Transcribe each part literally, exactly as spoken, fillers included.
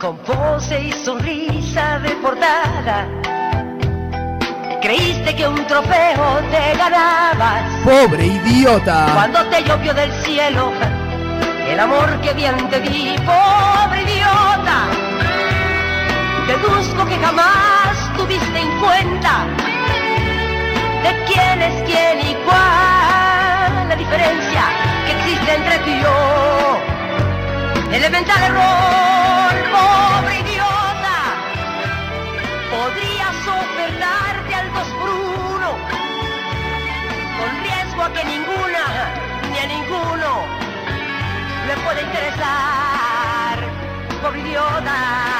con pose y sonrisa de portada. Creíste que un trofeo te ganabas. ¡Pobre idiota! Cuando te llovió del cielo el amor que bien te di. ¡Pobre idiota! Deduzco que jamás tuviste en cuenta de quién es quién y cuál la diferencia que existe entre tú y yo. Elemental error, pobre idiota. Podrías ofertarte al dos por uno, con riesgo a que ninguna ni a ninguno le puede interesar, pobre idiota.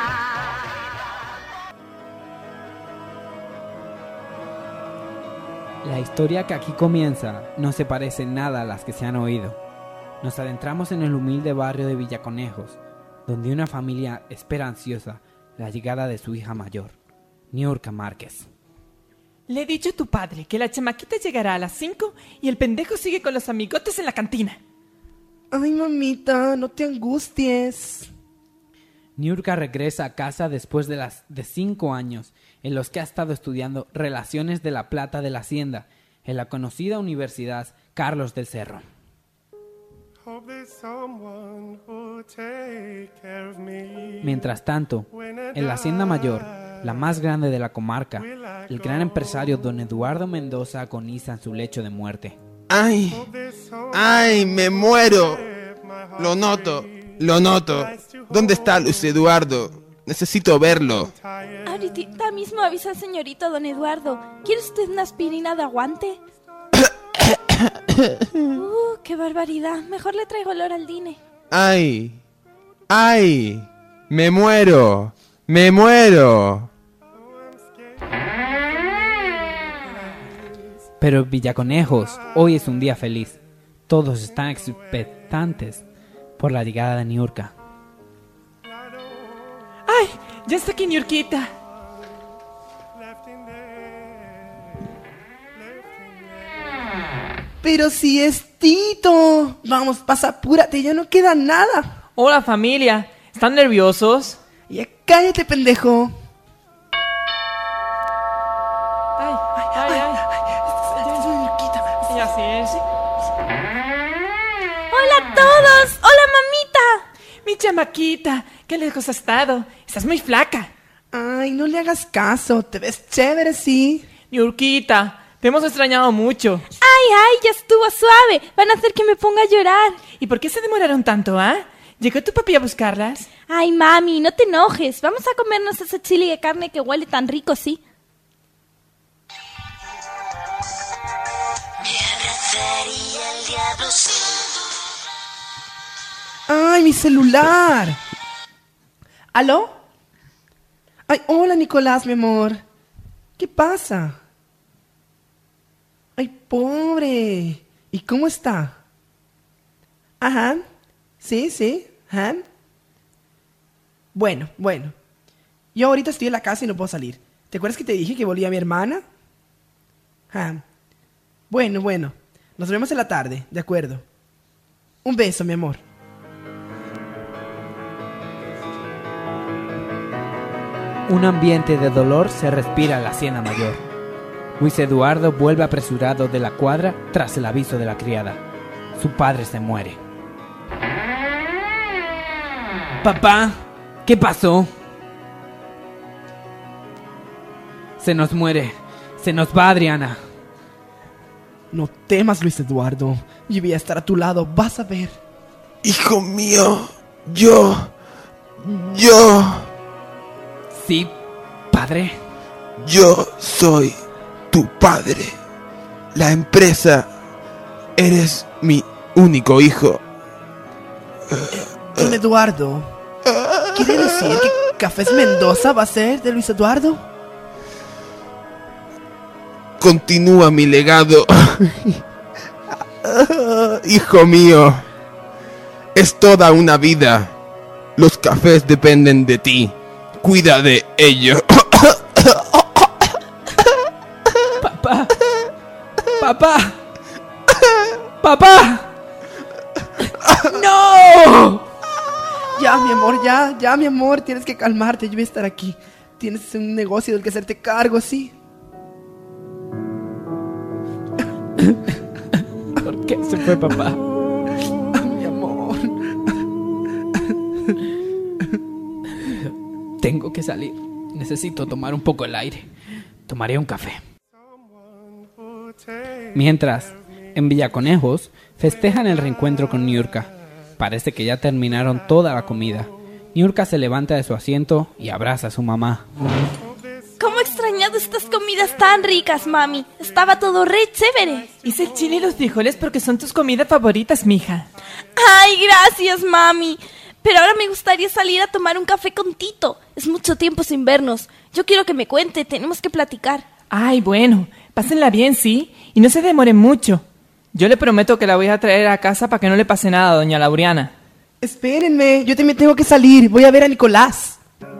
La historia que aquí comienza no se parece en nada a las que se han oído. Nos adentramos en el humilde barrio de Villaconejos, donde una familia espera ansiosa la llegada de su hija mayor, Niurka Márquez. Le he dicho a tu padre que la chamaquita llegará a las cinco y el pendejo sigue con los amigotes en la cantina. Ay, mamita, no te angusties. Niurka regresa a casa después de, las, de cinco años en los que ha estado estudiando Relaciones de la Plata de la Hacienda en la conocida Universidad Carlos del Cerro. Mientras tanto, en la Hacienda Mayor, la más grande de la comarca, el gran empresario don Eduardo Mendoza agoniza en su lecho de muerte. ¡Ay! ¡Ay! ¡Me muero! Lo noto, lo noto. ¿Dónde está Luis Eduardo? Necesito verlo. Ahorita mismo avisa al señorito don Eduardo. ¿Quiere usted una aspirina de aguante? Uh, qué barbaridad. Mejor le traigo olor al dine. ¡Ay! ¡Ay! ¡Me muero! ¡Me muero! Pero en Villaconejos, hoy es un día feliz. Todos están expectantes por la llegada de Niurka. ¡Ay! ¡Ya está aquí Niurquita! Pero si es Tito. Vamos, pasa, apúrate, ya no queda nada. Hola familia, ¿están nerviosos? Ya cállate, pendejo. Ay, ay, ay, ay. Es una Niurquita. Sí, así es. ¡Hola a todos! ¡Hola, mamita! Mi chamaquita, qué lejos has estado. Estás muy flaca. Ay, no le hagas caso, te ves chévere, sí. Niurquita, te hemos extrañado mucho. ¡Ay, ay! Ya estuvo suave. Van a hacer que me ponga a llorar. ¿Y por qué se demoraron tanto, ah? ¿eh? ¿Llegó tu papi a buscarlas? Ay, mami, no te enojes. Vamos a comernos ese chile de carne que huele tan rico, ¿sí? Ay, mi celular. ¿Aló? Ay, hola, Nicolás, mi amor. ¿Qué pasa? Ay, pobre. ¿Y cómo está? Ajá. Sí, sí. Ajá. Bueno, bueno. Yo ahorita estoy en la casa y no puedo salir. ¿Te acuerdas que te dije que volvía mi hermana? Ajá. Bueno, bueno. Nos vemos en la tarde, de acuerdo. Un beso, mi amor. Un ambiente de dolor se respira en la Hacienda Mayor. Luis Eduardo vuelve apresurado de la cuadra tras el aviso de la criada. Su padre se muere. Papá, ¿qué pasó? Se nos muere. Se nos va Adriana. No temas, Luis Eduardo. Yo voy a estar a tu lado, vas a ver. Hijo mío, yo... Yo... Sí, padre. Yo soy tu padre. La empresa... Eres mi único hijo. Don Eduardo, ¿quiere decir que Cafés Mendoza va a ser de Luis Eduardo? Continúa mi legado. Hijo mío, es toda una vida. Los cafés dependen de ti. Cuida de ello. Papá. Papá. Papá. ¡No! Ya, mi amor, ya, ya, mi amor, tienes que calmarte, yo voy a estar aquí. Tienes un negocio del que hacerte cargo, ¿sí? ¿Por qué se fue papá? Mi amor. Tengo que salir. Necesito tomar un poco el aire. Tomaré un café. Mientras, en Villaconejos, festejan el reencuentro con Niurka. Parece que ya terminaron toda la comida. Niurka se levanta de su asiento y abraza a su mamá. ¿Cómo he extrañado estas comidas tan ricas, mami? Estaba todo re chévere. Hice el chile y los frijoles porque son tus comidas favoritas, mija. Ay, gracias, mami. Pero ahora me gustaría salir a tomar un café con Tito. Es mucho tiempo sin vernos. Yo quiero que me cuente, tenemos que platicar. Ay, bueno, pásenla bien, ¿sí? Y no se demoren mucho. Yo le prometo que la voy a traer a casa para que no le pase nada a doña Laureana. Espérenme, yo también tengo que salir. Voy a ver a Nicolás.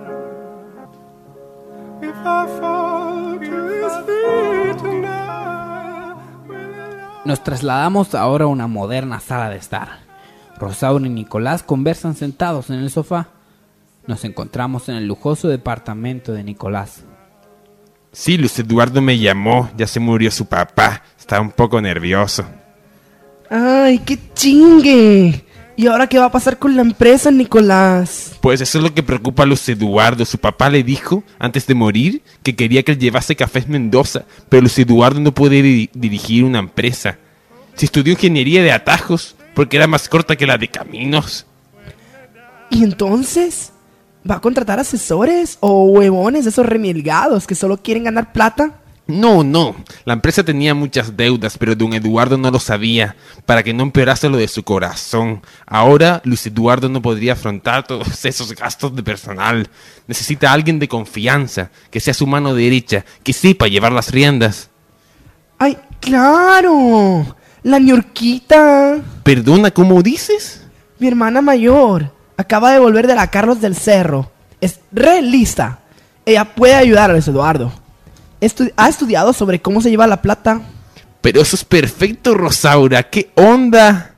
Nos trasladamos ahora a una moderna sala de estar. Rosaura y Nicolás conversan sentados en el sofá. Nos encontramos en el lujoso departamento de Nicolás. Sí, Luis Eduardo me llamó, ya se murió su papá. Estaba un poco nervioso. Ay, qué chingue. ¿Y ahora qué va a pasar con la empresa, Nicolás? Pues eso es lo que preocupa a Luis Eduardo. Su papá le dijo, antes de morir, que quería que él llevase Cafés Mendoza, pero Luis Eduardo no puede di- dirigir una empresa. Si estudió ingeniería de atajos, porque era más corta que la de caminos. ¿Y entonces? ¿Va a contratar asesores o huevones de esos remilgados que solo quieren ganar plata? No, no. La empresa tenía muchas deudas, pero don Eduardo no lo sabía, para que no empeorase lo de su corazón. Ahora, Luis Eduardo no podría afrontar todos esos gastos de personal. Necesita a alguien de confianza, que sea su mano derecha, que sepa llevar las riendas. ¡Ay, claro! ¡La Niurquita! ¿Perdona, cómo dices? Mi hermana mayor acaba de volver de la Carlos del Cerro. Es re lista. Ella puede ayudar a Luis Eduardo. Estu- ha estudiado sobre cómo se lleva la plata. Pero eso es perfecto, Rosaura. ¿Qué onda?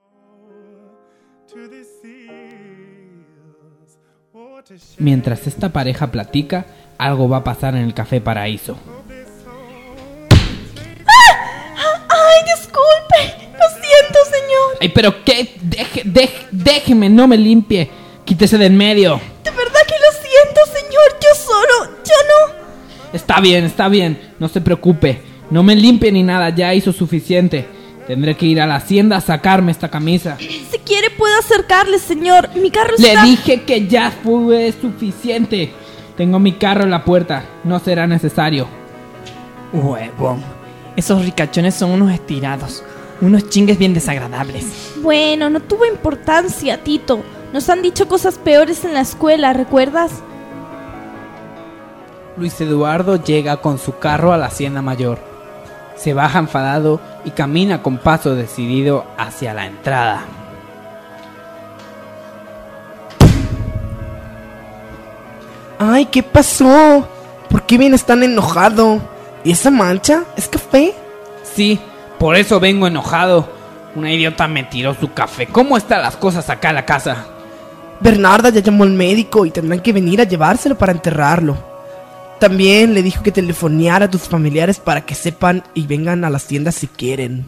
Mientras esta pareja platica, algo va a pasar en el Café Paraíso. Ay, disculpe. Lo siento, señor. ¡Ay, pero qué! Deje, deje, déjeme, no me limpie. Quítese de en medio. De verdad que lo siento, señor. Yo solo. Yo no. Está bien, está bien. No se preocupe. No me limpie ni nada, ya hizo suficiente. Tendré que ir a la hacienda a sacarme esta camisa. Si quiere, puedo acercarle, señor. Mi carro Le está... dije que ya fue suficiente. Tengo mi carro en la puerta. No será necesario. Huevón. Esos ricachones son unos estirados. Unos chingues bien desagradables. Bueno, no tuvo importancia, Tito. Nos han dicho cosas peores en la escuela, ¿recuerdas? Luis Eduardo llega con su carro a la hacienda mayor. Se baja enfadado y camina con paso decidido hacia la entrada. Ay, ¿qué pasó? ¿Por qué vienes tan enojado? ¿Y esa mancha? ¿Es café? Sí, por eso vengo enojado. Una idiota me tiró su café. ¿Cómo están las cosas acá en la casa? Bernarda ya llamó al médico y tendrán que venir a llevárselo para enterrarlo. También le dijo que telefoneara a tus familiares para que sepan y vengan a las tiendas si quieren.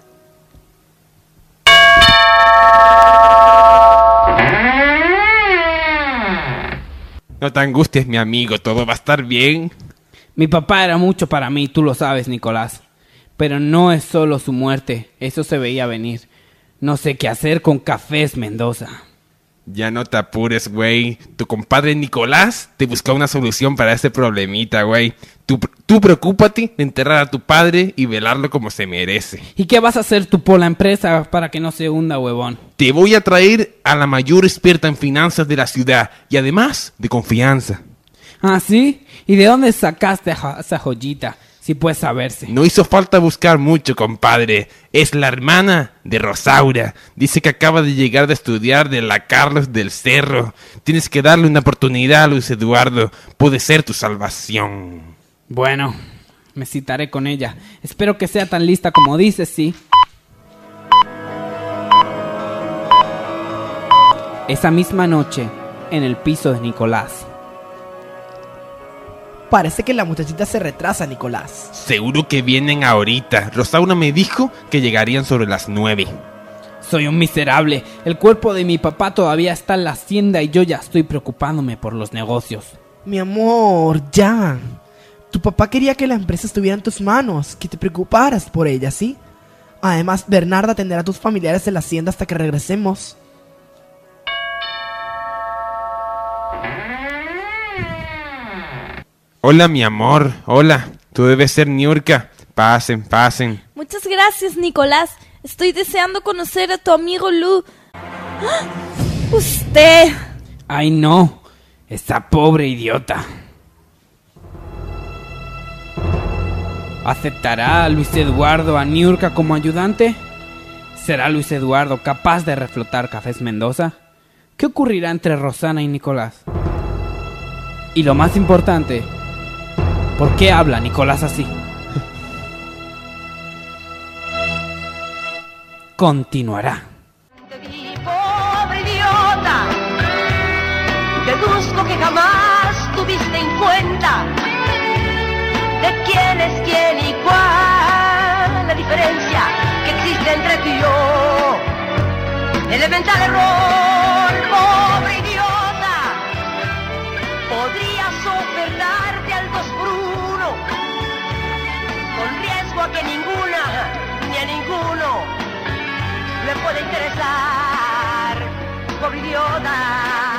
No te angusties, mi amigo, todo va a estar bien. Mi papá era mucho para mí, tú lo sabes, Nicolás. Pero no es solo su muerte, eso se veía venir. No sé qué hacer con Cafés Mendoza. Ya no te apures, güey. Tu compadre Nicolás te buscó una solución para ese problemita, güey. Tú, tú preocúpate de enterrar a tu padre y velarlo como se merece. ¿Y qué vas a hacer tú por la empresa para que no se hunda, huevón? Te voy a traer a la mayor experta en finanzas de la ciudad y además de confianza. ¿Ah, sí? ¿Y de dónde sacaste a esa joyita? Si puede saberse. No hizo falta buscar mucho, compadre. Es la hermana de Rosaura. Dice que acaba de llegar de estudiar de la Carlos del Cerro. Tienes que darle una oportunidad a Luis Eduardo. Puede ser tu salvación. Bueno, me citaré con ella. Espero que sea tan lista como dices, sí. Esa misma noche, en el piso de Nicolás. Parece que la muchachita se retrasa, Nicolás. Seguro que vienen ahorita. Rosaura me dijo que llegarían sobre las nueve. Soy un miserable. El cuerpo de mi papá todavía está en la hacienda y yo ya estoy preocupándome por los negocios. Mi amor, ya. Tu papá quería que la empresa estuviera en tus manos, que te preocuparas por ella, ¿sí? Además, Bernarda atenderá a tus familiares en la hacienda hasta que regresemos. Hola, mi amor. Hola. Tú debes ser Niurka. Pasen, pasen. Muchas gracias, Nicolás. Estoy deseando conocer a tu amigo Lu. ¡Ah! ¡Usted! ¡Ay, no! Esa pobre idiota. ¿Aceptará a Luis Eduardo a Niurka como ayudante? ¿Será Luis Eduardo capaz de reflotar Cafés Mendoza? ¿Qué ocurrirá entre Rosana y Nicolás? Y lo más importante, ¿por qué habla Nicolás así? Continuará. Te di, pobre idiota, deduzco que jamás tuviste en cuenta de quién es quién y cuál la diferencia que existe entre tú y yo. Elemental error, pobre idiota, podrías ofertarte al dos por uno, con riesgo a que ninguna ni a ninguno le puede interesar, pobre idiota.